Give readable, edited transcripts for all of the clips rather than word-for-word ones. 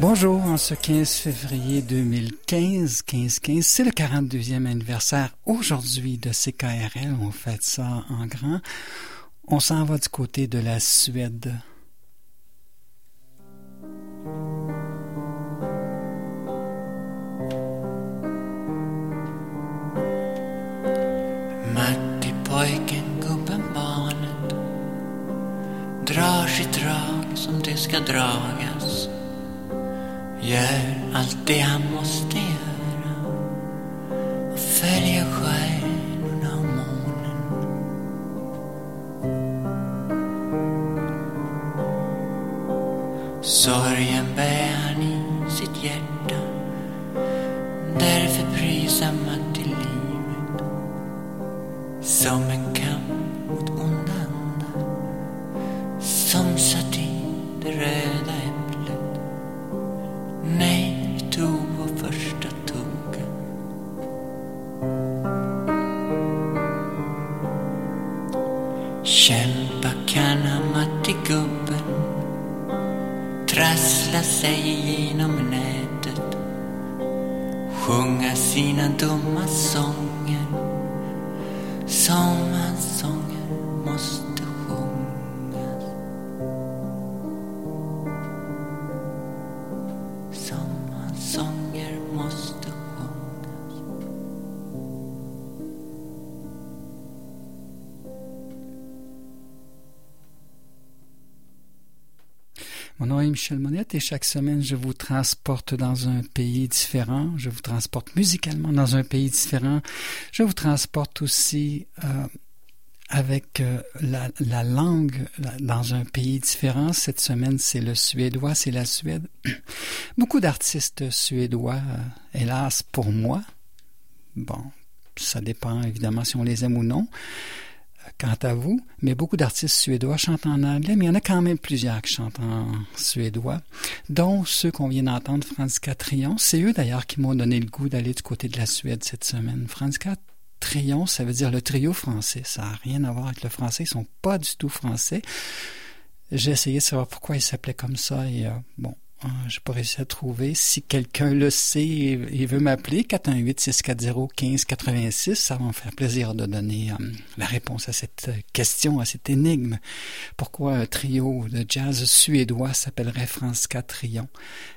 Bonjour, en ce 15 février 2015, c'est le 42e anniversaire aujourd'hui de CKRL. On fête ça en grand. On s'en va du côté de la Suède. Matti pojken, gubben, barnet drar sitt drag som det ska dragas. Gör allt det han måste göra och följer stjärnorna och månen. Sorgen bär han i sitt hjärta, därför prisar Matti livet som en kamp mot onda andar, som satt i det röda äpplet. Nej, vi tog vår första tugga. Kämpa kan han, Matti gubben, trassla sig igenom nätet, sjunga sina dumma sånger som hans sånger måste sjungas, som hans sånger måste sjungas. Mon nom est Michel Monette et chaque semaine, je vous transporte dans un pays différent. Je vous transporte musicalement dans un pays différent. Je vous transporte aussi avec la langue dans un pays différent. Cette semaine, c'est le suédois, c'est la Suède. Beaucoup d'artistes suédois, hélas pour moi. Bon, ça dépend évidemment si on les aime ou non. Quant à vous, mais beaucoup d'artistes suédois chantent en anglais, mais il y en a quand même plusieurs qui chantent en suédois, dont ceux qu'on vient d'entendre, Franziska Trion. C'est eux d'ailleurs qui m'ont donné le goût d'aller du côté de la Suède cette semaine. Franziska Trion, ça veut dire le trio français. Ça n'a rien à voir avec le français, ils sont pas du tout français. J'ai essayé de savoir pourquoi ils s'appelaient comme ça et j'ai pas réussi à trouver. Si quelqu'un le sait et veut m'appeler, 418-640-1586, ça va me faire plaisir de donner la réponse à cette question, à cette énigme. Pourquoi un trio de jazz suédois s'appellerait Franziska Trion?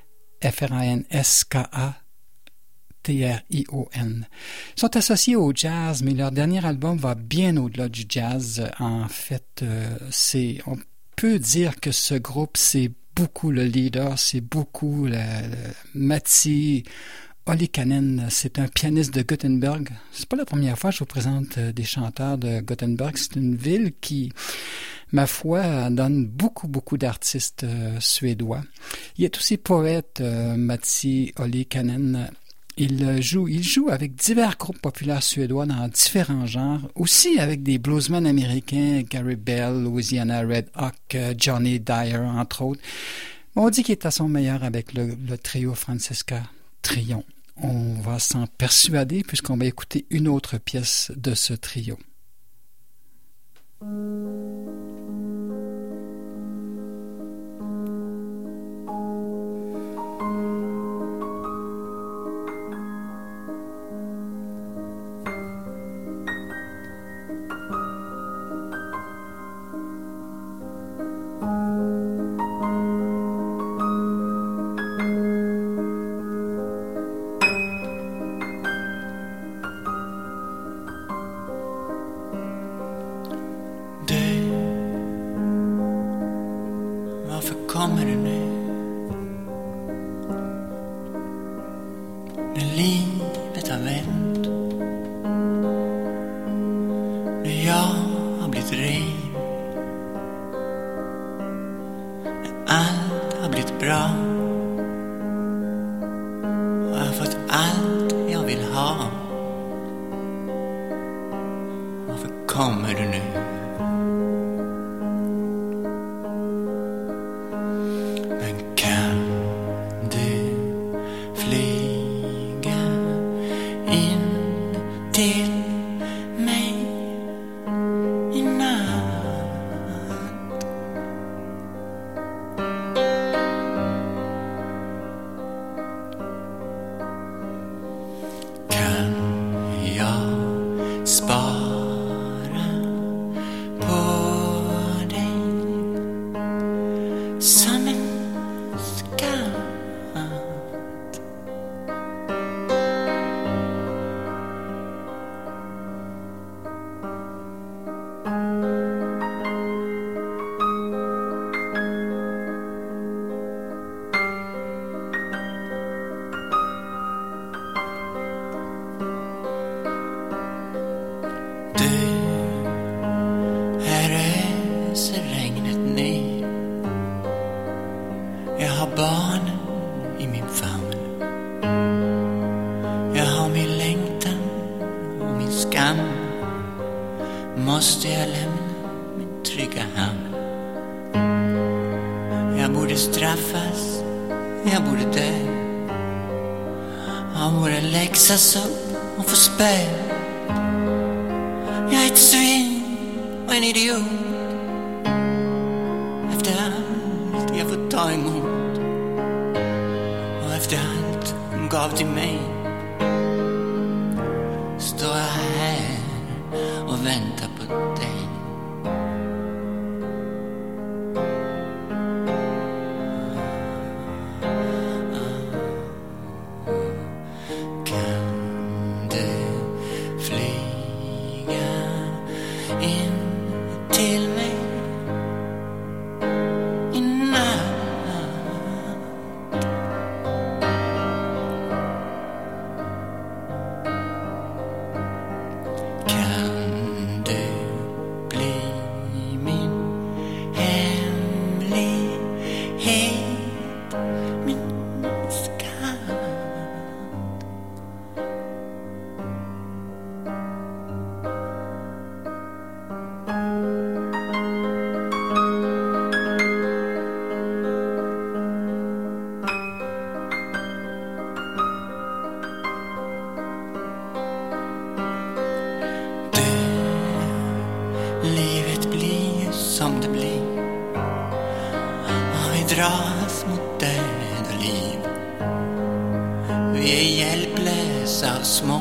Franska-Trion. Ils sont associés au jazz, mais leur dernier album va bien au-delà du jazz. En fait, on peut dire que ce groupe, c'est beaucoup le leader, c'est beaucoup Matti Ollikainen, c'est un pianiste de Gothenburg. C'est pas la première fois que je vous présente des chanteurs de Gothenburg. C'est une ville qui, ma foi, donne beaucoup d'artistes suédois. Il est aussi poète, Matti Ollikainen. Il joue avec divers groupes populaires suédois dans différents genres, aussi avec des bluesmen américains, Gary Bell, Louisiana Red Hawk, Johnny Dyer, entre autres. On dit qu'il est à son meilleur avec le trio Franziska Trion. On va s'en persuader puisqu'on va écouter une autre pièce de ce trio. Kommer du nu? När livet har vänt, när jag har blivit ren, när allt har blivit bra och jag har fått allt jag vill ha. Varför kommer du nu? ser regnet ner. Jag har barnen i min famn. Jag har min längtan och min skam. Måste jag lämna min trygga hamn? Jag borde straffas, jag borde dö. Jag borde läxas upp och få spö. Jag är ett svin och en idiot. Efter allt jag fått ta emot och efter allt hon gav till mig, står jag här och väntar på dig. Livet blir som det blir, och vi dras mot död och liv. Vi är hjälplösa och små.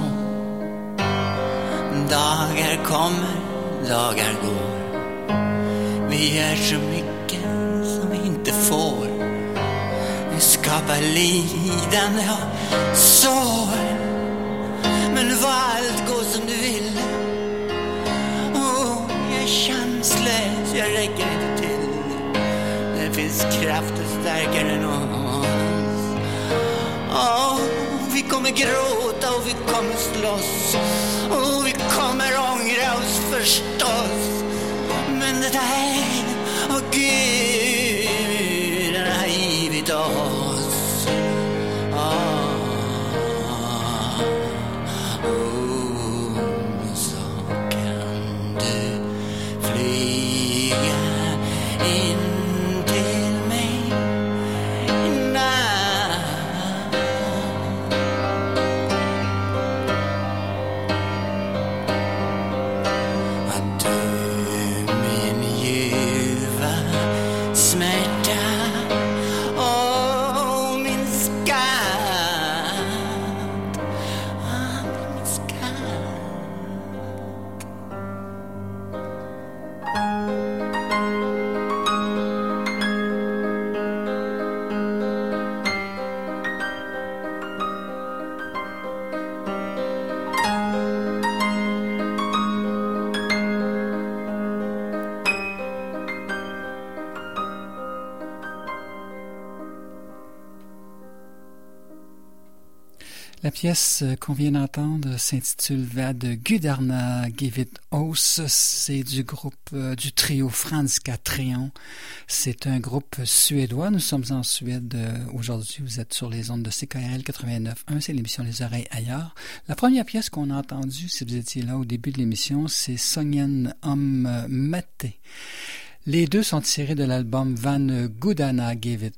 Dagar kommer, dagar går. Vi gör så mycket som vi inte får. Vi skapar lidande och sår. Men vad allt går som du vill, chanslös, jag räcker inte till. Det finns krafter starkare än oss. Vi kommer gråta och vi kommer slåss och vi kommer ångra oss förstås. Men det där, Gud har givit oss. La pièce qu'on vient d'entendre s'intitule Vad Gudarna Givit Oss. C'est du groupe, du trio Franska Trion. C'est un groupe suédois. Nous sommes en Suède aujourd'hui. Vous êtes sur les ondes de CKRL 89.1. C'est l'émission Les Oreilles Ailleurs. La première pièce qu'on a entendue, si vous étiez là au début de l'émission, c'est Songen Om Mette. Les deux sont tirés de l'album Van Gudarna Givit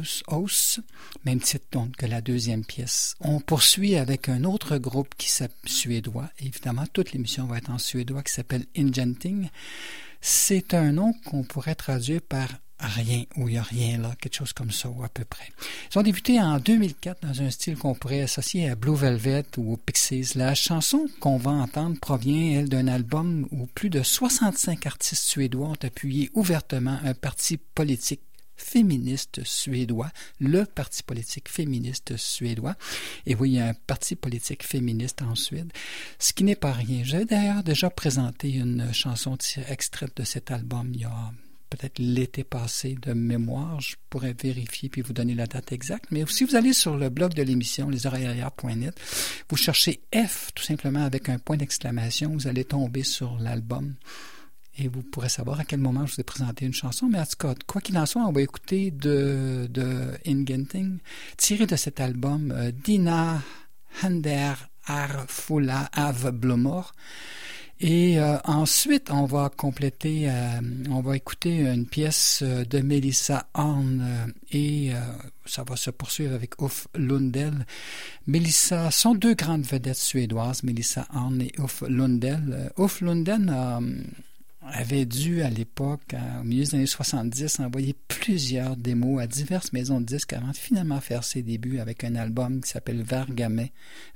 Oss, même titre donc que la deuxième pièce. On poursuit avec un autre groupe qui s'appelle suédois. Évidemment, toute l'émission va être en suédois, qui s'appelle Ingenting. C'est un nom qu'on pourrait traduire par rien, ou il n'y a rien là, quelque chose comme ça, ou à peu près. Ils ont débuté en 2004 dans un style qu'on pourrait associer à Blue Velvet ou aux Pixies. La chanson qu'on va entendre provient, elle, d'un album où plus de 65 artistes suédois ont appuyé ouvertement un parti politique féministe suédois, le parti politique féministe suédois. Et oui, il y a un parti politique féministe en Suède, ce qui n'est pas rien. J'ai d'ailleurs déjà présenté une chanson extraite de cet album il y a peut-être l'été passé de mémoire. Je pourrais vérifier puis vous donner la date exacte. Mais si vous allez sur le blog de l'émission, lesoreillesailleurs.net, vous cherchez F tout simplement avec un point d'exclamation, vous allez tomber sur l'album. et vous pourrez savoir à quel moment je vous ai présenté une chanson. Mais en tout cas, quoi qu'il en soit, on va écouter de Ingenting, tiré de cet album Dina Hander Arfula av Blomor. Et ensuite, on va compléter, on va écouter une pièce de Melissa Horn et ça va se poursuivre avec Uffe Lundell. Melissa sont deux grandes vedettes suédoises, Melissa Horn et Uffe Lundell. Uffe Lundell avait dû à l'époque, au milieu des années 70, envoyer plusieurs démos à diverses maisons de disques avant de finalement faire ses débuts avec un album qui s'appelle Vargane.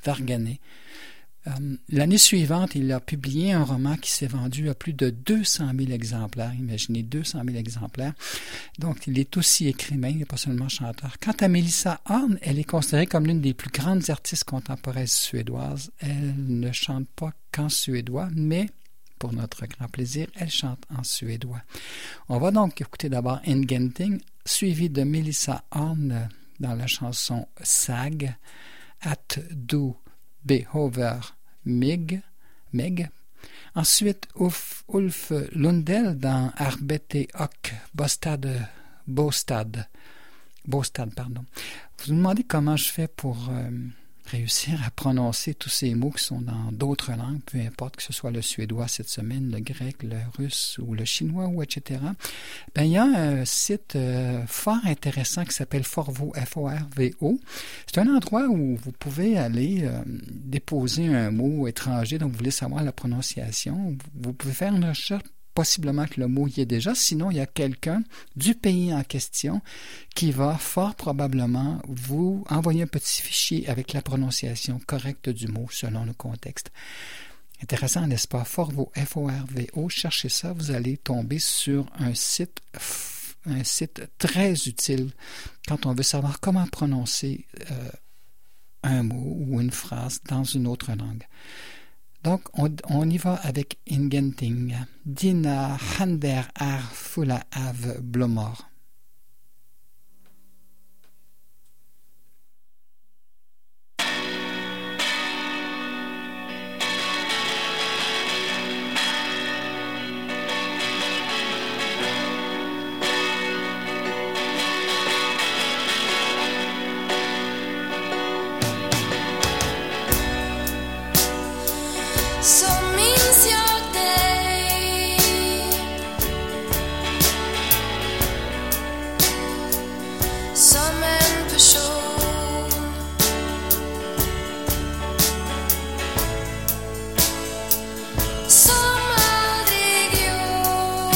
L'année suivante, il a publié un roman qui s'est vendu à plus de 200 000 exemplaires. Imaginez, 200 000 exemplaires. Donc, il est aussi écrivain, il n'est pas seulement chanteur. Quant à Melissa Horn, elle est considérée comme l'une des plus grandes artistes contemporaines suédoises. Elle ne chante pas qu'en suédois, mais pour notre grand plaisir, elle chante en suédois. On va donc écouter d'abord Ingenting, suivi de Melissa Horn dans la chanson Sag, At Du Behover Meg. Ensuite, Ulf Lundell dans Arbete och Bostad. Vous vous demandez comment je fais pour réussir à prononcer tous ces mots qui sont dans d'autres langues, peu importe que ce soit le suédois cette semaine, le grec, le russe ou le chinois, ou etc. Ben, il y a un site fort intéressant qui s'appelle Forvo, F-O-R-V-O. C'est un endroit où vous pouvez aller déposer un mot étranger dont vous voulez savoir la prononciation. Vous pouvez faire une recherche. Possiblement que le mot y est déjà, sinon il y a quelqu'un du pays en question qui va fort probablement vous envoyer un petit fichier avec la prononciation correcte du mot selon le contexte. Intéressant, n'est-ce pas? Forvo, F-O-R-V-O, cherchez ça, vous allez tomber sur un site très utile quand on veut savoir comment prononcer un mot ou une phrase dans une autre langue. Donc, on y va avec Ingenting, Dina Hander Arfula av Blomor. Så minns jag dig som en person som aldrig gjort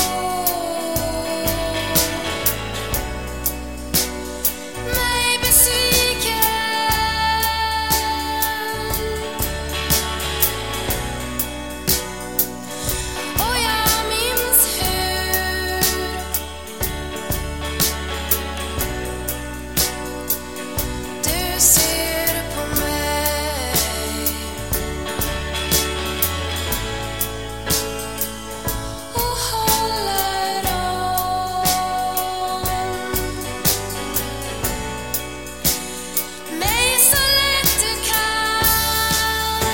mig besviken. Och jag minns hur du ser på mig och håller om mig så lätt du kan.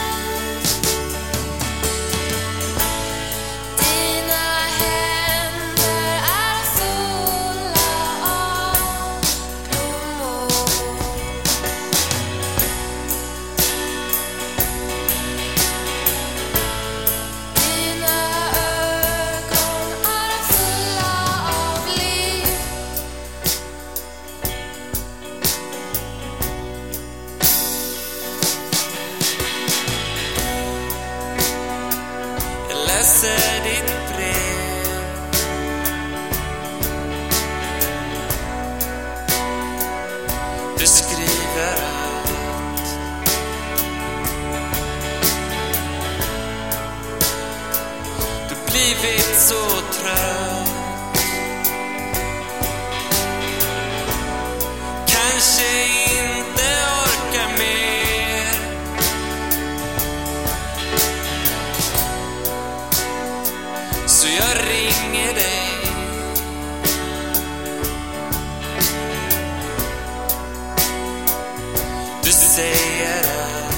Dina händer är fulla av blommor. Dina ögon är fulla av liv. Jag läser ditt brev. Du skriver att du blivit så trött. Kanske inte orkar mer. Så jag ringer dig. Du säger att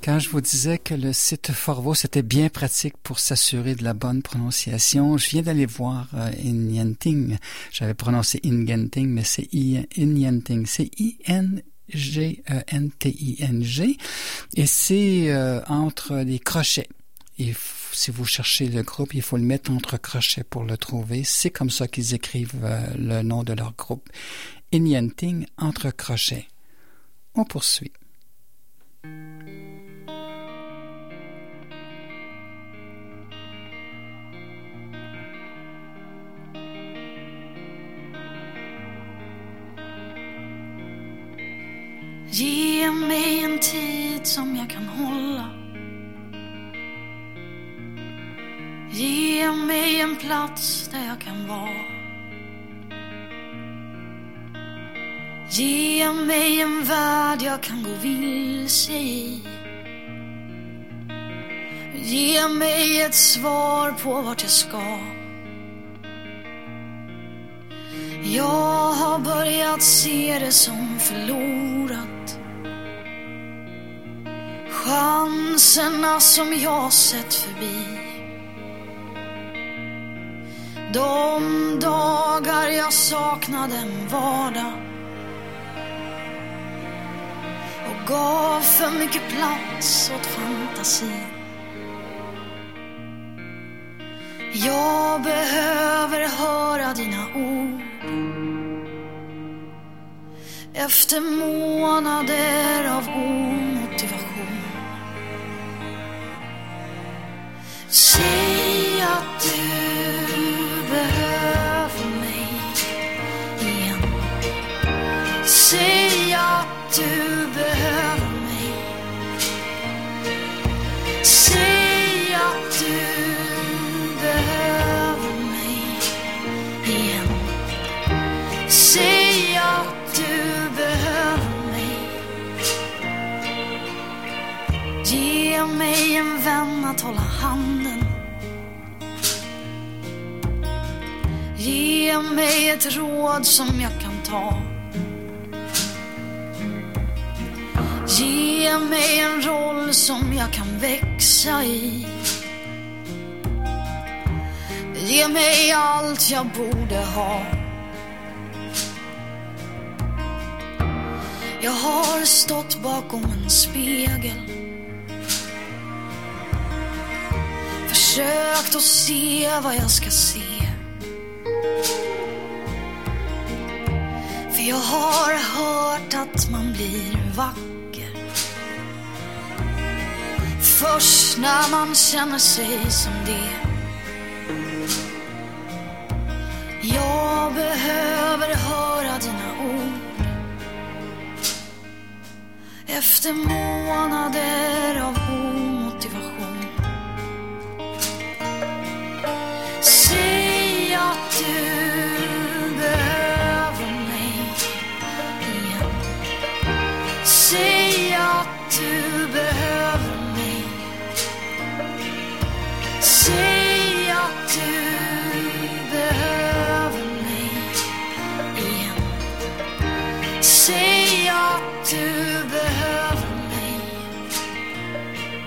Quand je vous disais que le site Forvo, c'était bien pratique pour s'assurer de la bonne prononciation, je viens d'aller voir Ingenting. J'avais prononcé Ingenting, mais c'est Ingenting. C'est Ingenting. Et c'est entre les crochets. Et si vous cherchez le groupe, il faut le mettre entre crochets pour le trouver. C'est comme ça qu'ils écrivent le nom de leur groupe. Ingenting entre crochets. On poursuit. Ge mig en tid som jag kan hålla. Ge mig en plats där jag kan vara. Ge mig en värld jag kan gå vilse i. Ge mig ett svar på vart jag ska. Jag har börjat se det som förlorat. Chanserna som jag sett förbi. De dagar jag saknade en vardag och gav för mycket plats åt fantasin. Jag behöver höra dina ord efter månader av omotivation. Säg att du behöver mig igen. Säg att du behöver mig. Säg att du behöver mig igen. Säg att du behöver mig. Ge mig en vän att hålla handen. Ge mig ett råd som jag kan ta. Ge mig en roll som jag kan växa i. Ge mig allt jag borde ha. Jag har stått bakom en spegel, försökt att se vad jag ska se. För jag har hört att man blir vacker först när man känner sig som det. Jag behöver höra dina ord efter månader av omotivation. Säg att du behöver mig igen. Säg att du behöver mig. Säg att du behöver mig igen. Säg att du behöver mig.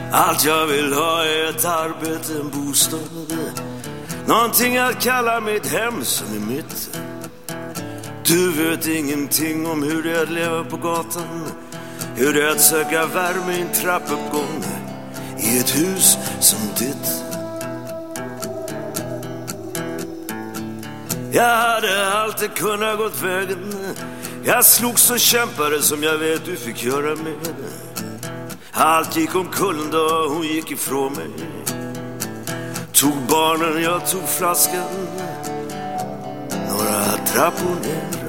Allt jag vill ha är ett arbete, en bostad, någonting att kalla mitt hem som är mitt. Du vet ingenting om hur det är att leva på gatan, hur det är att söka värme i en trappuppgång i ett hus som ditt. Jag hade alltid kunnat gått vägen, jag slogs och kämpade som jag vet du fick göra med. Allt gick omkull då hon gick ifrån mig. Tog barnen, jag tog flaskan, några trappor ner.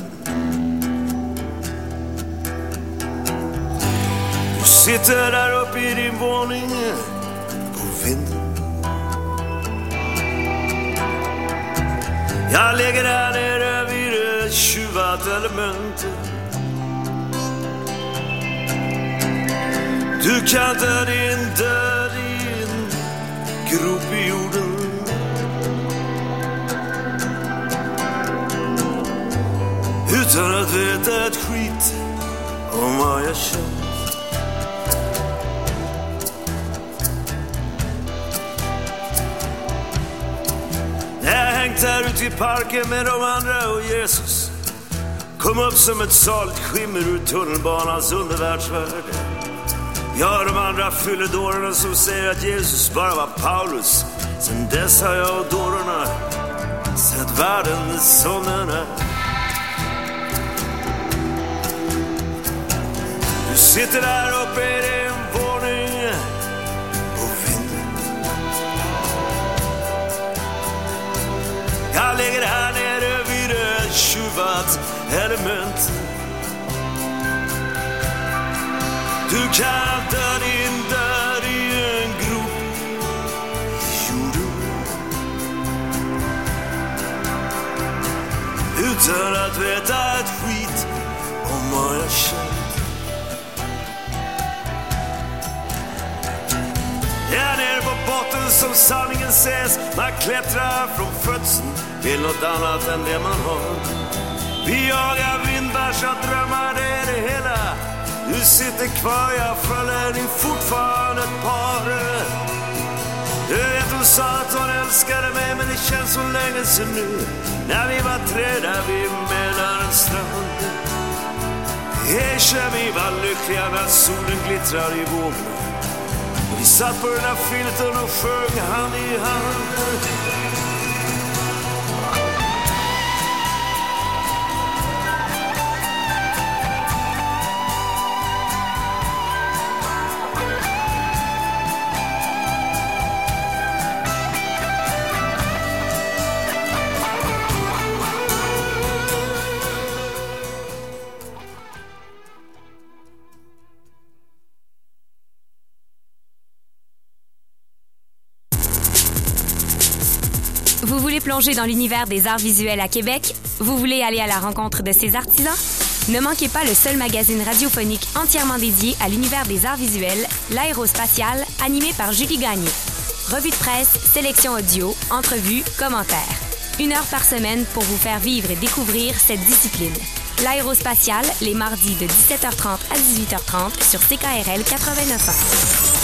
Du sitter där uppe i din våning på vinden. Jag ligger där nere vid det tjuvat elementet. Du kan ta din död i en grop i jorden. Utan att veta ett skit om vad jag känner. När jag hängt här ute i parken med de andra och Jesus kom upp som ett saligt skimmer ur tunnelbanans undervärldsvärld. Jag de andra fylledårarna som säger att Jesus bara var Paulus. Sen dess har jag och dårarna sett världen som den är. Du sitter där uppe i din våning på vinden. Jag ligger här nere vid ett tjuvat element. Du kan dö din död i en grop i jorden. Utan att veta ett skit om vad jag känner. Jag är nere på botten som sanningen ses. Man klättrar från födseln till något annat än det man har. Vi jagar vindbärs att drömma, det är det hela. Du sitter kvar, jag följer din fortfarande ett par. Du vet hon sa att hon älskade mig, men det känns så länge sedan nu. När vi var tre där vid Mälarens strand. Erkänn vi var lyckliga när solen glittrar i vågorna. Och vi satt på den här filten och sjöng hand i hand. Vous voulez plonger dans l'univers des arts visuels à Québec? Vous voulez aller à la rencontre de ces artisans? Ne manquez pas le seul magazine radiophonique entièrement dédié à l'univers des arts visuels, l'Aérospatiale, animé par Julie Gagné. Revue de presse, sélection audio, entrevues, commentaires. 1 heure par semaine pour vous faire vivre et découvrir cette discipline. L'Aérospatiale, les mardis de 17h30 à 18h30 sur CKRL 89.1.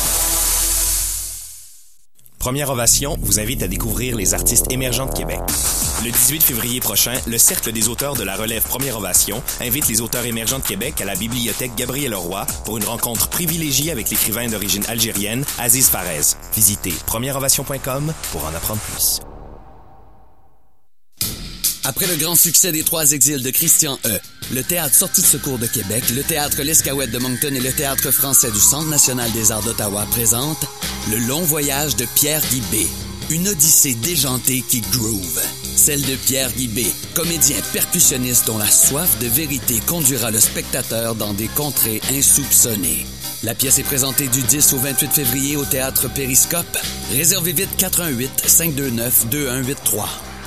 Première Ovation vous invite à découvrir les artistes émergents de Québec. Le 18 février prochain, le Cercle des auteurs de la relève Première Ovation invite les auteurs émergents de Québec à la bibliothèque Gabriel Leroy pour une rencontre privilégiée avec l'écrivain d'origine algérienne Aziz Farez. Visitez premièreovation.com pour en apprendre plus. Après le grand succès des 3 exils de Christian E., le Théâtre Sortie de secours de Québec, le Théâtre L'Escaouette de Moncton et le Théâtre français du Centre national des arts d'Ottawa présentent Le long voyage de Pierre-Guy B., une odyssée déjantée qui groove. Celle de Pierre-Guy B., comédien percussionniste dont la soif de vérité conduira le spectateur dans des contrées insoupçonnées. La pièce est présentée du 10 au 28 février au Théâtre Périscope. Réservez vite 418-529-2183.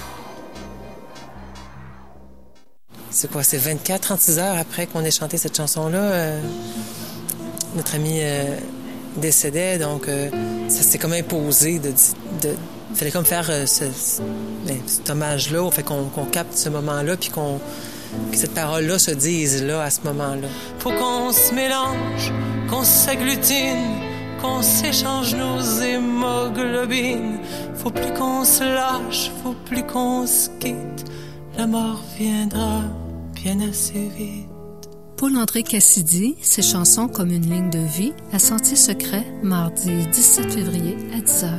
C'est quoi, c'est 36 heures après qu'on ait chanté cette chanson-là. Notre ami décédait, donc ça s'est comme imposé il fallait comme faire cet hommage-là, fait qu'on capte ce moment-là, puis que cette parole-là se dise là, à ce moment-là. Pour qu'on se mélange, qu'on s'agglutine, qu'on s'échange nos hémoglobines. Faut plus qu'on se lâche, faut plus qu'on se quitte. La mort viendra bien assez vite. Paul-André Cassidy, ses chansons comme une ligne de vie, à Sentier secret, mardi 17 février à 10h.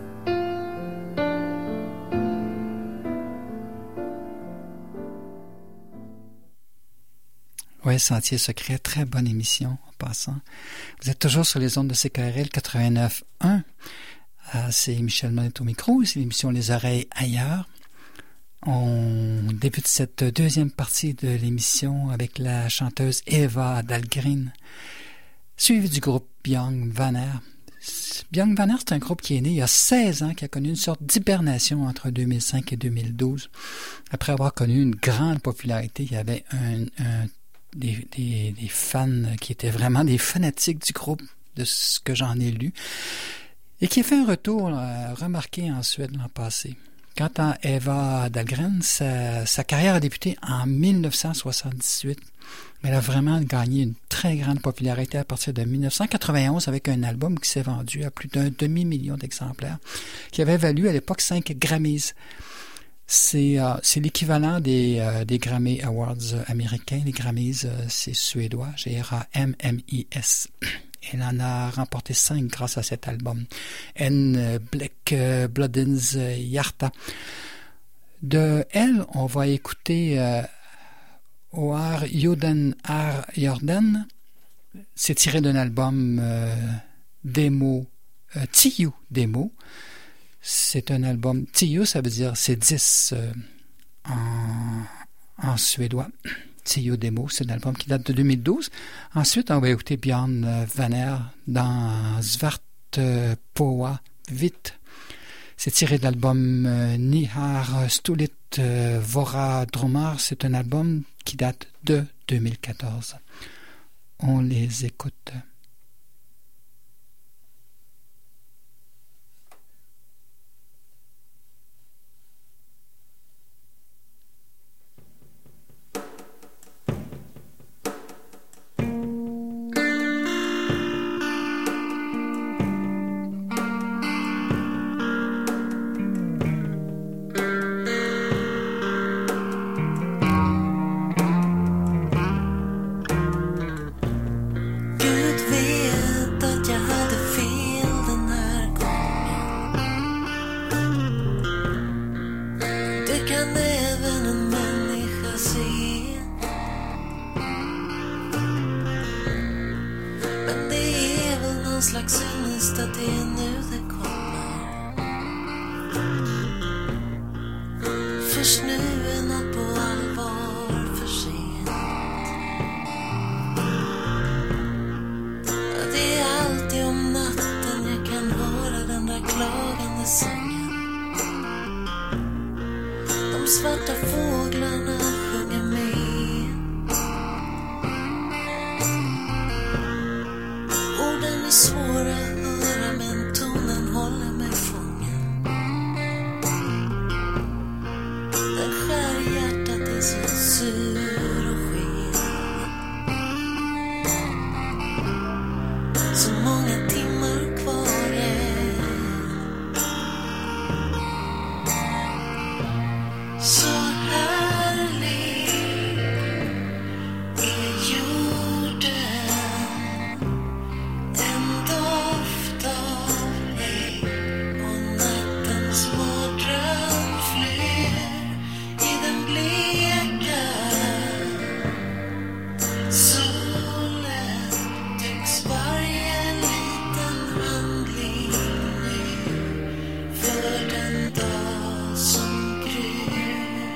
Oui, Sentier secret, très bonne émission en passant. Vous êtes toujours sur les ondes de CKRL 89.1. C'est Michel Monette au micro, c'est l'émission Les Oreilles ailleurs. On débute cette deuxième partie de l'émission avec la chanteuse Eva Dahlgren, suivie du groupe Björn Werner. Björn Werner, c'est un groupe qui est né il y a 16 ans, qui a connu une sorte d'hibernation entre 2005 et 2012. Après avoir connu une grande popularité, il y avait des fans qui étaient vraiment des fanatiques du groupe, de ce que j'en ai lu, et qui a fait un retour remarqué en Suède l'an passé. Quant à Eva Dahlgren, sa carrière a débuté en 1978, mais elle a vraiment gagné une très grande popularité à partir de 1991 avec un album qui s'est vendu à plus d'1 demi-million d'exemplaires, qui avait valu à l'époque 5 Grammys. C'est l'équivalent des Grammy Awards américains. Les Grammys, c'est suédois, G-R-A-M-M-I-S. Elle en a remporté 5 grâce à cet album. En Black Bloodens Hjarta. De elle, on va écouter Oar Joden Ar Jordan. C'est tiré d'un album démo, Tio démo. C'est un album, Tio, ça veut dire c'est 10 en suédois. Tio Demo, c'est un album qui date de 2012. Ensuite, on va écouter Björn Werner dans Svart Poa Vit. C'est tiré de l'album Ni har stulit våra drömmar. C'est un album qui date de 2014. On les écoute. För den dag som gryr.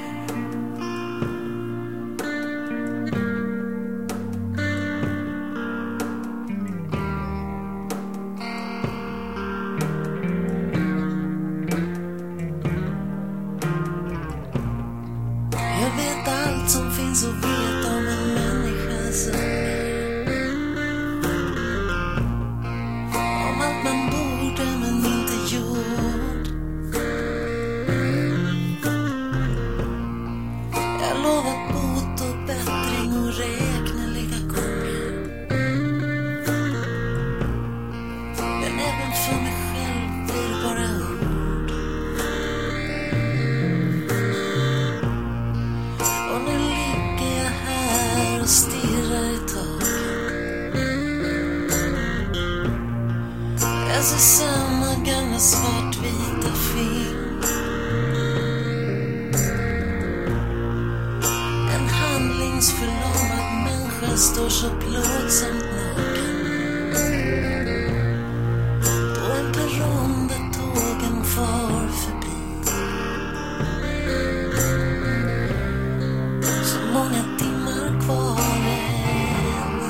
jag står så plågsamt naken på en perrong där tågen far förbi. Så många timmar kvar än.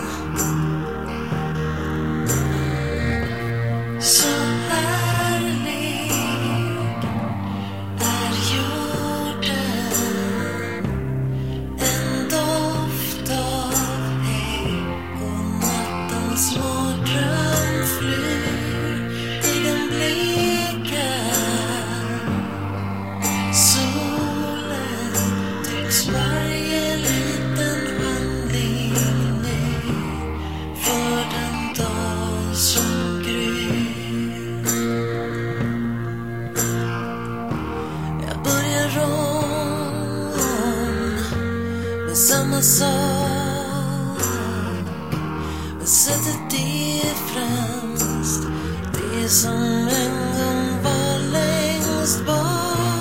Så härlig är jorden, en doft av hägg och nattens små drömflyr i den bleka solen. Tycks varje liten handling ny för den dag som gryr. Jag börjar om med samma sak, men sätter det främst, det som en gång var längst bak.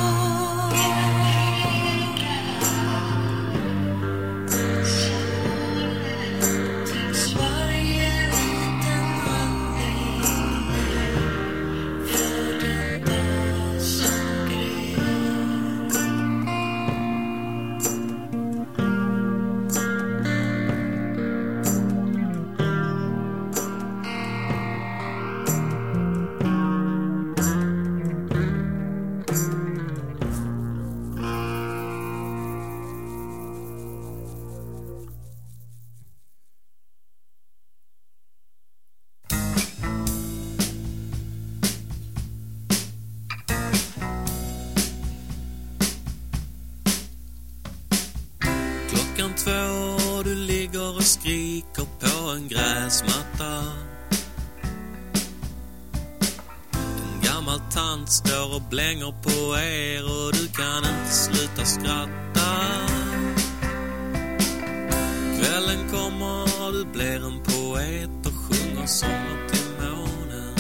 Tycks varje liten handling för den dag som gryr. Klockan 2 och du ligger och skriker på en gräsmatta. En gammal tant står och blänger på er och du kan inte sluta skratta. Kvällen kommer och du blir en poet och sjunger sånger till månen.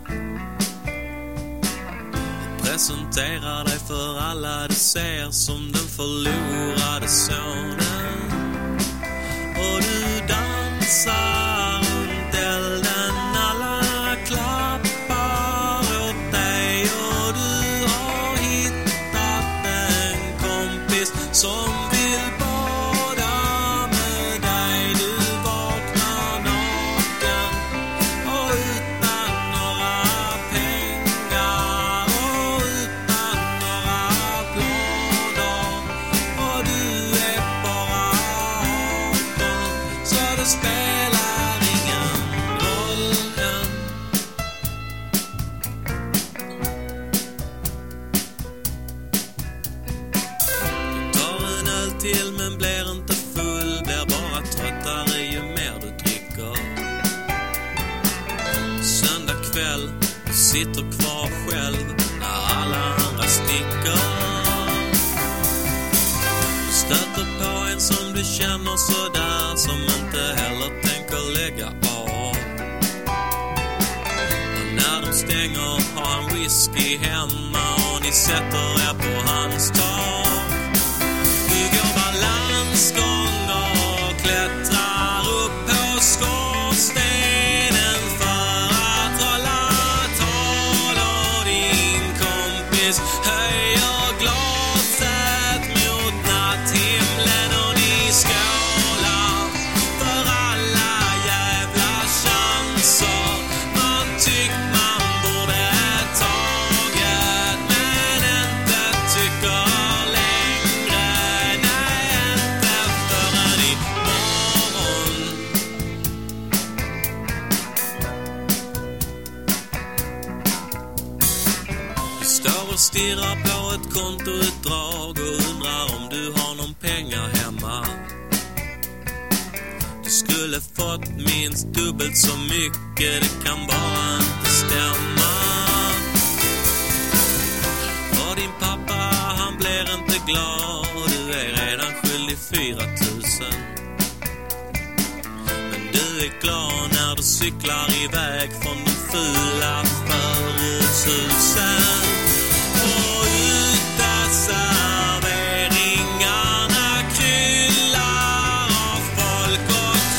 Och presenterar dig för alla du ser som den förlorade sonen. Och du dansar runt elden, alla klappar åt dig. Och du har hittat en kompis som vill bada med dig. Du vaknar naken och utan några pengar och utan några planer. Och du är bara 18, så det spelar ingen roll än. Du tar en öl till men blir inte full, blir bara tröttare ju mer du dricker. Söndag kväll, du sitter kvar själv när alla andra sticker. Du stöter på en som du känner sådär, som inte heller tänker lägga av. Och när de stänger har han whisky hemma och ni sätter er på hans tak. Du går balansgång och klättrar upp på skorstenen för att hålla tal. Och din kompis höjer glaset mot natthimlen och ni skålar för alla jävla chanser man tyckt man borde tagit, men inte tycker längre. Nej, inte förrän imorgon. Du står och stirrar på ett kontoutdrag och undrar om du har någon pengar hemma. Du skulle fått minst dubbelt så mycket, det kan bara inte stämma. Och din pappa, han blir inte glad, du är redan skyldig 4 000. Men du är glad när du cyklar iväg från de fula förortshusen. Och uteserveringarna kryllar av folk och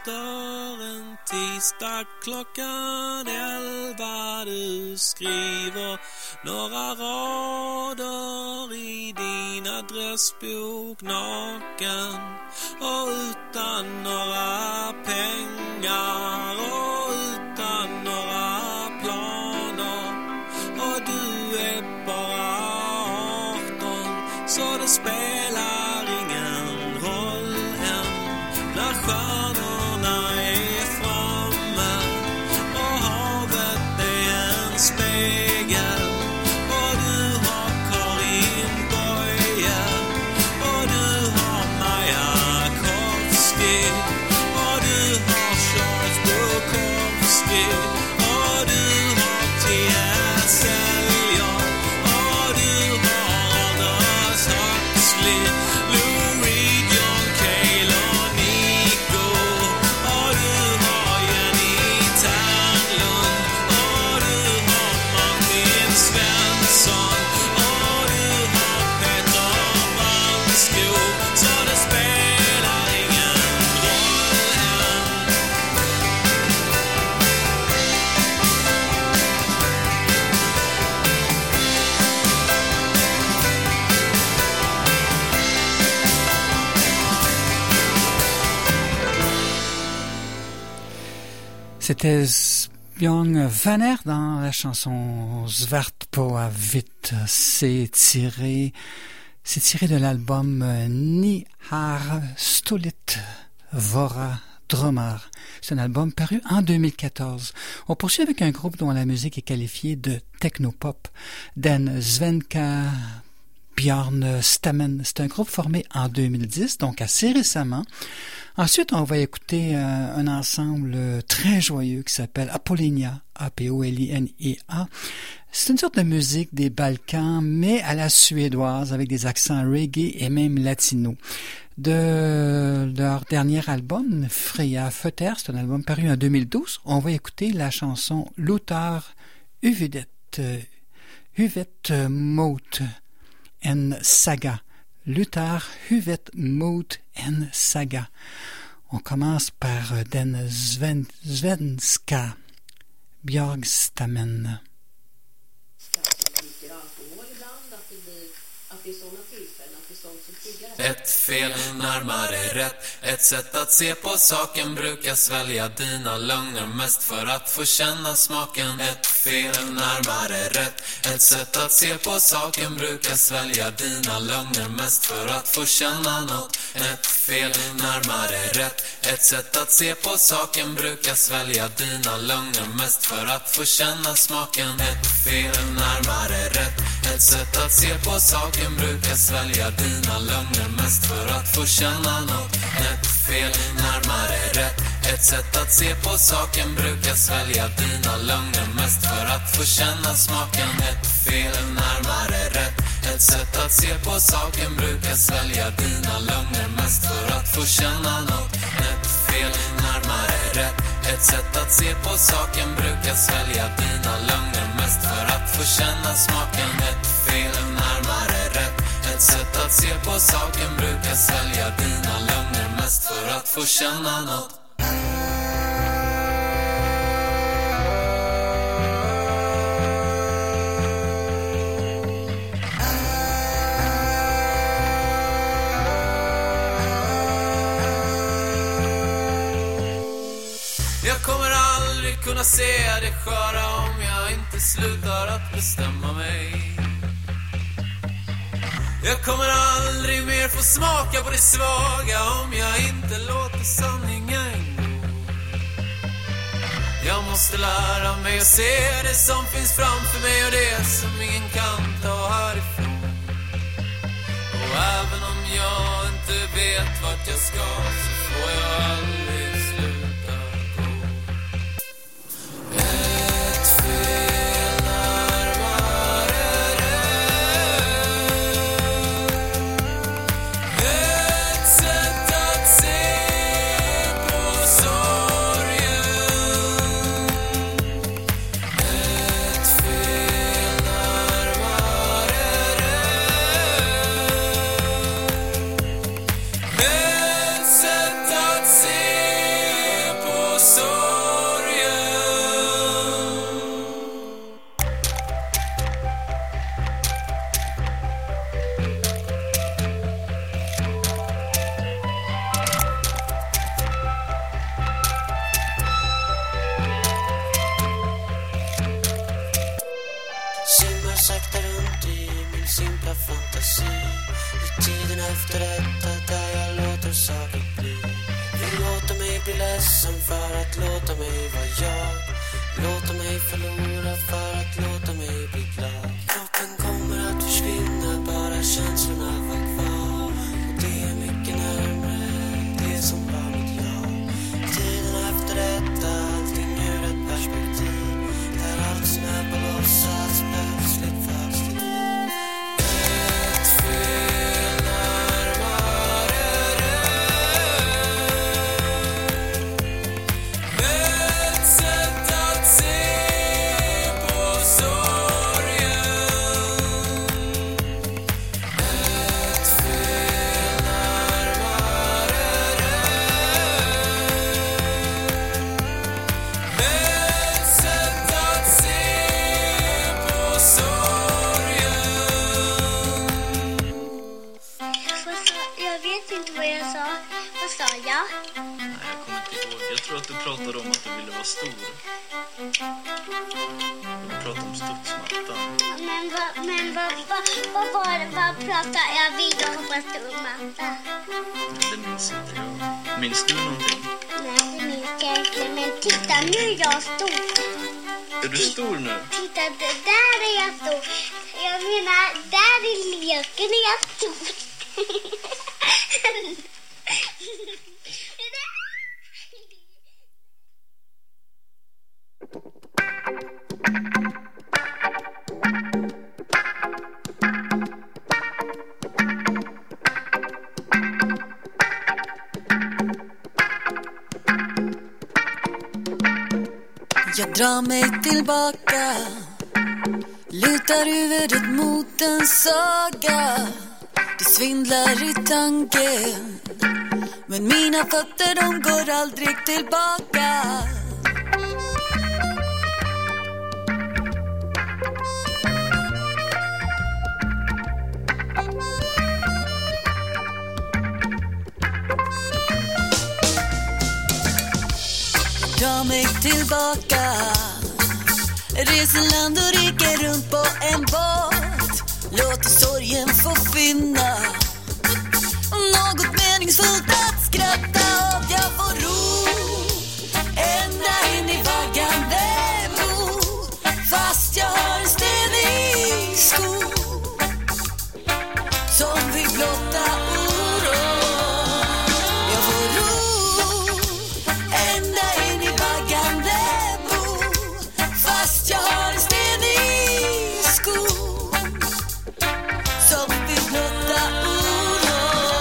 efter en tisdag klockan 11. Du skriver några rader i din adressbok naken och utan några pengar och utan några planer. Och du är bara 18, så det spelar ingen roll än när stjärnorna är framme och havet är en spegel. Och du har Karin Boye och du har Majakovsky och du har Charles Bukowski och du har T.S. Eliot och du har Aldous Huxley, Lou Reed, John Cale och Nico och du har Jenny Ternlund och du har Martin Svensson och du har Peter Vanskog, så det spelar ingen roll än. C'était Björn Werner dans la chanson Svart på vitt. C'est tiré de l'album Ni har stulit våra drömmar. C'est un album paru en 2014. On poursuit avec un groupe dont la musique est qualifiée de technopop, Den Svenska Björnstammen. C'est un groupe formé en 2010, donc assez récemment. Ensuite, on va écouter un ensemble très joyeux qui s'appelle Apollinia, A-P-O-L-I-N-I-A. C'est une sorte de musique des Balkans, mais à la suédoise, avec des accents reggae et même latino. De leur dernier album, Fria Fötter, c'est un album paru en 2012, on va écouter la chanson Luther Huvudet mot en saga. Luther Huvudet mot en saga. On commence par Den Svenska Björnstammen. Ett fel närmare rätt. Ett sätt att se på saken. Brukar svälja dina lögner mest för att få känna smaken. Ett fel närmare rätt. Ett sätt att se på saken. Brukar svälja dina lögner mest för att få känna något. Ett fel närmare rätt. Ett sätt att se på saken. Brukar svälja dina lögner mest för att få känna smaken. Ett fel närmare rätt. Ett sätt att se på saken. Brukar svälja dina lögner mest för att få känna något. Ett fel närmare rätt. Ett sätt att se på saken. Brukar svälja dina lögner mest för att få känna smaken. Ett fel närmare rätt. Ett sätt att se på saken. Brukar svälja dina lögner mest för att få känna något. Ett fel närmare rätt. Ett sätt att se på saken. Brukar svälja dina lögner mest för att få känna smaken. Ett fel närmare rätt. Ett sätt att se på saken. Brukar svälja dina lögner mest för att få känna något. Jag kommer aldrig kunna se det sköra om jag inte slutar att bestämma mig. Jag kommer aldrig mer få smaka på det svaga om jag inte låter sanningen gå. Jag måste lära mig att se det som finns framför mig och det som ingen kan ta härifrån. Och även om jag inte vet vart jag ska så får jag aldrig sluta gå. Ett fel närmare rätt. Ett sätt att se på sorgen. Ett fel närmare rätt. Ett sätt att se svarta fantasi. I tiden efter detta där jag låter saker bli. Vill låta mig bli ledsen för att låta mig vara jag. Låta mig förlora för att låta mig bli glad. Kroppen kommer att försvinna, bara känslorna var kvar. Och det är mycket närmare det som var mitt jag. Tiden efter detta, allting ur ett perspektiv. Där allt som är på låtsas plötsligt föds till liv. Ett fel närmare ett sätt att se på sorgen. Ett fel närmare ett sätt att se på sorgen. Jag vet inte vad jag sa. Vad sa jag? Nej, jag kommer inte ihåg. Jag tror att du pratade om att du ville vara stor. Du pratade om studsmattan. Vad var det? Vad pratade jag ville hoppas du matta? Det minns inte jag. Minns du någonting? Nej, det minns jag inte. Men titta, nu är jag stor. Är du stor nu? Titta, där är jag stor. Jag menar, där i leken är jag stor. Jag drar mig tillbaka, lutar huvudet mot en saga. Det svindlar i tanken, men mina fötter de går aldrig tillbaka. Dra mig tillbaka, reser land och rike runt på en båt. Låt sorgen få finna något meningsfullt att skratta åt. Jag får ro ända in i vaggande bro, fast jag har en sten i skon som vill blotta oro. Jag får ro ända in i vaggande bro, fast jag har en sten i skon som vill blotta oro.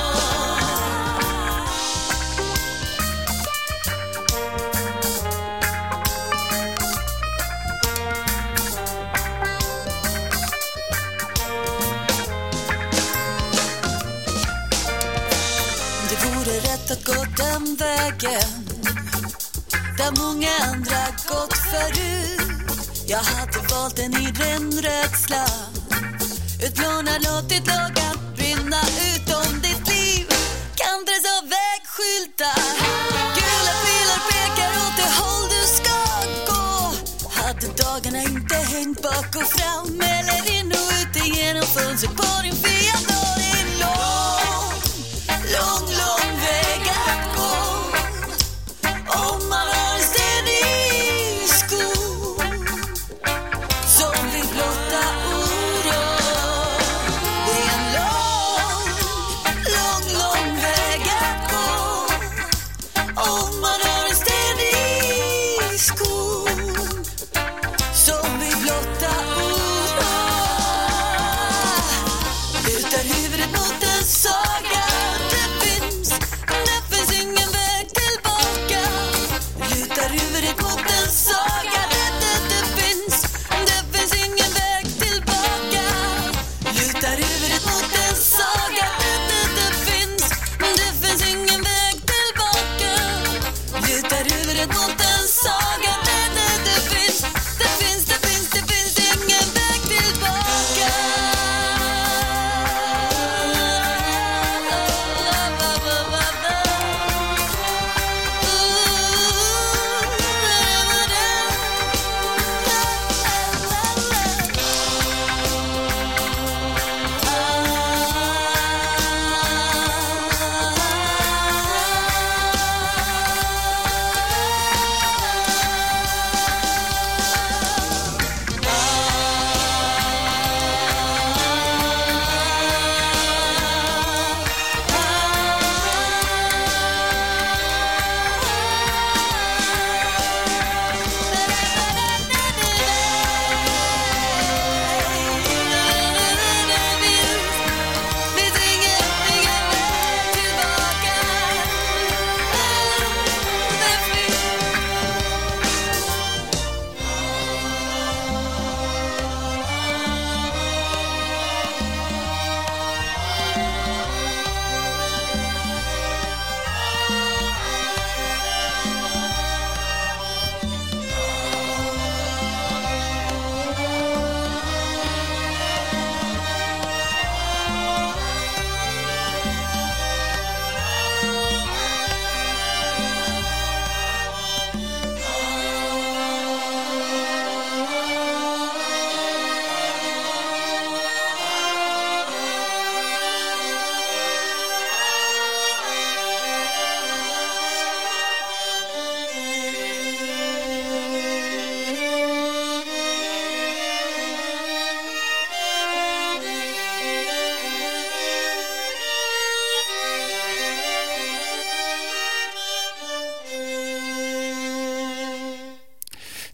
Det vore rätt att gå den vägen där många andra gått förut. Jag hade valt en i ren rädsla, utplånar låtit lågan brinna ut. Om ditt liv kantras av vägskyltar, gula pilar pekar åt det håll du ska gå. Hade dagarna inte hängt bak och fram eller in och ut igenom fönstret på din Fiat, då det är lång, lång, lång väg att gå. Om man har en sten i skon som vill blotta oro. Det är en lång, lång, lång väg att gå. Om man har en sten i skon som vill blotta oro. Lutar huvudet mot en saga. Det finns ingen väg tillbaka. Lutar huvudet mot en saga. Det finns ingen väg tillbaka. Lutar huvudet mot en saga. Det finns ingen väg tillbaka. Lutar huvudet mot en saga. Det finns ingen väg tillbaka.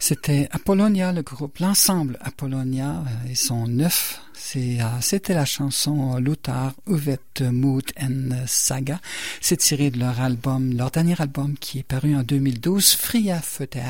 C'était Apollonia, le groupe, l'ensemble Apollonia. Ils sont 9. C'était la chanson Lothar, Uvet, Mut en Saga. C'est tiré de leur dernier album qui est paru en 2012, Fria Fötter.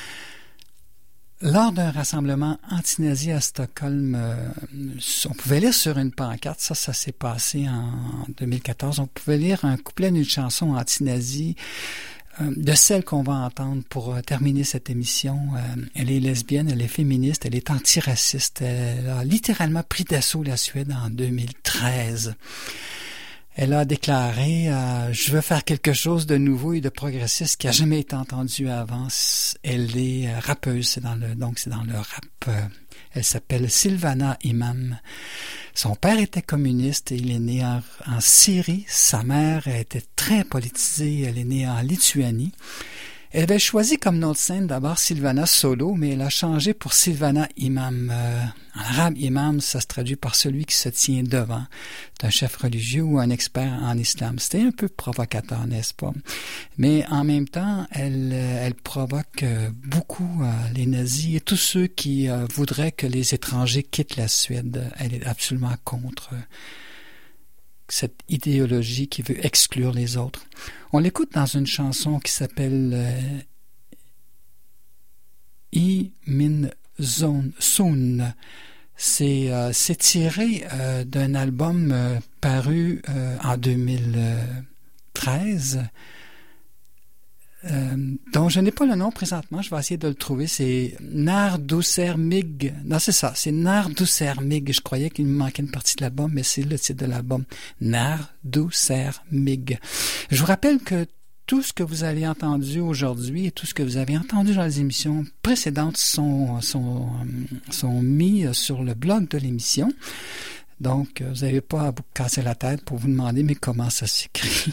Lors d'un rassemblement anti-nazi à Stockholm, on pouvait lire sur une pancarte, ça s'est passé en 2014, on pouvait lire un couplet d'une chanson anti-nazi de celle qu'on va entendre pour terminer cette émission. Elle est lesbienne, elle est féministe, elle est antiraciste. Elle a littéralement pris d'assaut la Suède en 2013. Elle a déclaré « Je veux faire quelque chose de nouveau et de progressiste qui n'a jamais été entendu avant. » Elle est rappeuse, c'est dans le rap. Elle s'appelle Silvana Imam. Son père était communiste et il est né en Syrie. Sa mère était très politisée. Elle est née en Lituanie. Elle avait choisi comme nom de scène d'abord Silvana Solo, mais elle a changé pour Silvana Imam. En arabe, imam, ça se traduit par celui qui se tient devant. C'est un chef religieux ou un expert en islam. C'était un peu provocateur, n'est-ce pas? Mais en même temps, elle provoque beaucoup les nazis et tous ceux qui voudraient que les étrangers quittent la Suède. Elle est absolument contre cette idéologie qui veut exclure les autres. On l'écoute dans une chanson qui s'appelle I min son. C'est tiré d'un album paru en 2013 dont je n'ai pas le nom présentement, je vais essayer de le trouver. C'est När du ser mig. Non, c'est ça, c'est När du ser mig. Je croyais qu'il me manquait une partie de l'album, mais c'est le titre de l'album. När du ser mig. Je vous rappelle que tout ce que vous avez entendu aujourd'hui et tout ce que vous avez entendu dans les émissions précédentes sont mis sur le blog de l'émission. Donc, vous n'avez pas à vous casser la tête pour vous demander mais comment ça s'écrit.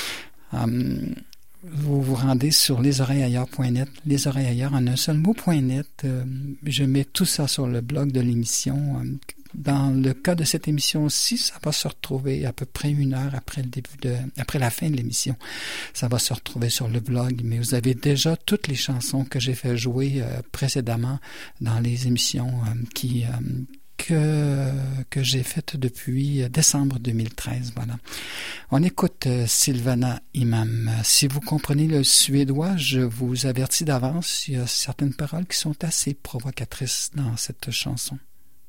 Vous vous rendez sur lesoreillesailleurs.net, lesoreillesailleurs en un seul mot.net. Je mets tout ça sur le blog de l'émission. Dans le cas de cette émission-ci, ça va se retrouver à peu près 1 heure après la fin de l'émission. Ça va se retrouver sur le blog, mais vous avez déjà toutes les chansons que j'ai fait jouer précédemment dans les émissions que j'ai faites depuis décembre 2013. Voilà. On écoute Silvana Imam. Si vous comprenez le suédois, je vous avertis d'avance, il y a certaines paroles qui sont assez provocatrices dans cette chanson.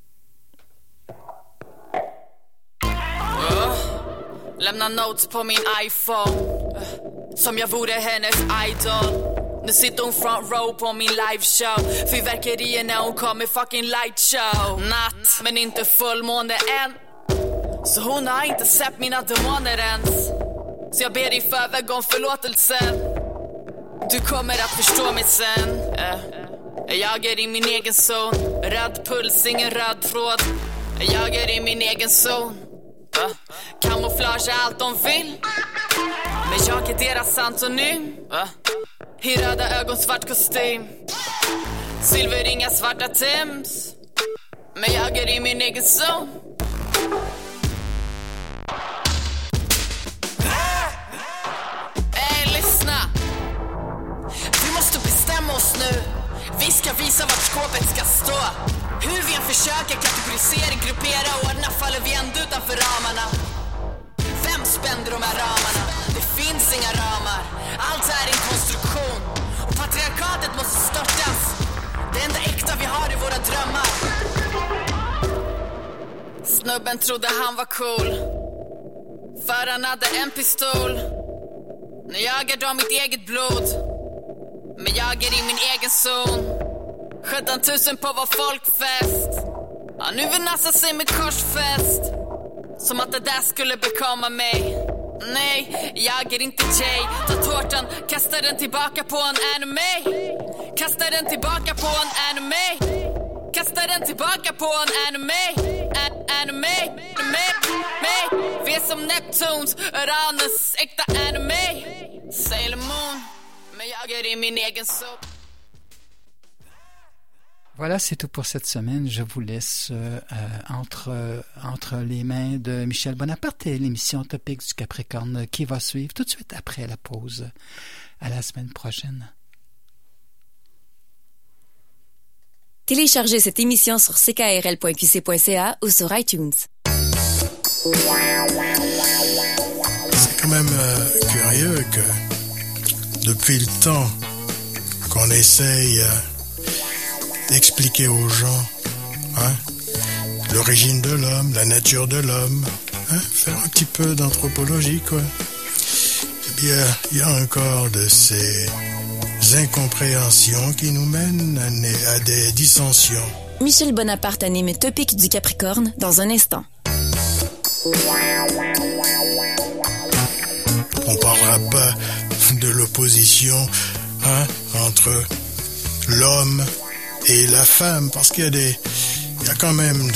Lämna notes på min iPhone som jag vore hennes idol. Nu sitter hon front row på min liveshow. Fyrverkerier när hon kommer fucking light show. Natt, men inte fullmåne än. Så hon har inte sett mina demoner ens. Så jag ber i förväg om förlåtelse. Du kommer att förstå mig sen. Jag är i min egen zon. Röd puls, ingen röd tråd. Jag är i min egen zon. Kamouflage är allt de vill. Men jag är deras antonym. I röda ögon, svart kostym. Silverringar, svarta Tims. Men jag är i min egen zon. Lyssna. Vi måste bestämma oss nu. Vi ska visa vart skåpet ska stå. Hur vi än försöker kategorisera, gruppera och ordna faller vi ändå utanför ramarna. Vem spände de här ramarna? Det finns inga ramar. Allt är en konstruktion. Och patriarkatet måste störtas. Det enda äkta vi har är våra drömmar. Snubben trodde han var cool. För han hade en pistol. Nu jagar de mitt eget blod. Men jag är i min egen zon. 17 000 på vår folkfest. Ja, nu vill Nassa sig med korsfest. Som att det där skulle bekomma mig. Nej, jag är inte Jay. Ta tårtan, kasta den tillbaka på en anime. Kasta den tillbaka på en anime. Kasta den tillbaka på en anime. Anime. Vi är som Neptunes, Uranus, äkta anime. Sailor Moon, men jag är i min egen zon. Voilà, c'est tout pour cette semaine. Je vous laisse entre les mains de Michel Bonaparte et l'émission Topics du Capricorne qui va suivre tout de suite après la pause. À la semaine prochaine. Téléchargez cette émission sur ckrl.qc.ca ou sur iTunes. C'est quand même curieux que depuis le temps qu'on essaye d'expliquer aux gens l'origine de l'homme, la nature de l'homme, faire un petit peu d'anthropologie, quoi. Eh bien, il y a encore de ces incompréhensions qui nous mènent à des dissensions. Michel Bonaparte anime Topic du Capricorne dans un instant. On parlera pas de l'opposition entre l'homme et la femme, parce qu'il y a quand même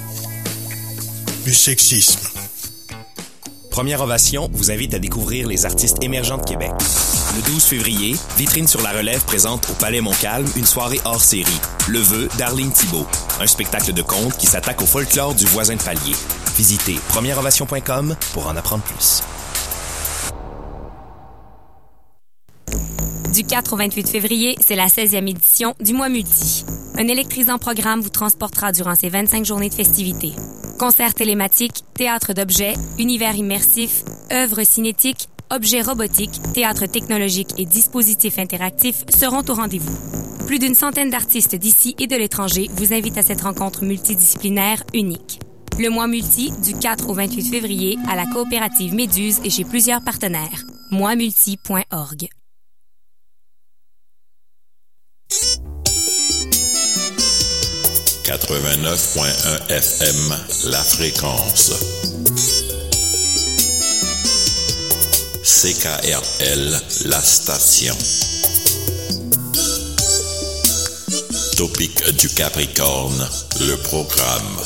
du sexisme. Première Ovation vous invite à découvrir les artistes émergents de Québec. Le 12 février, Vitrine sur la relève présente au Palais Montcalm une soirée hors série, Le Vœu d'Arlene Thibault, un spectacle de contes qui s'attaque au folklore du voisin de palier. Visitez premièreovation.com pour en apprendre plus. Du 4 au 28 février, c'est la 16e édition du Mois Multi. Un électrisant programme vous transportera durant ces 25 journées de festivités. Concerts télématiques, théâtre d'objets, univers immersif, œuvres cinétiques, objets robotiques, théâtre technologique et dispositifs interactifs seront au rendez-vous. Plus d'une centaine d'artistes d'ici et de l'étranger vous invitent à cette rencontre multidisciplinaire unique. Le Mois Multi, du 4 au 28 février, à la coopérative Méduse et chez plusieurs partenaires. moismulti.org. « 89.1 FM, la fréquence. CKRL, la station. Topic du Capricorne, le programme.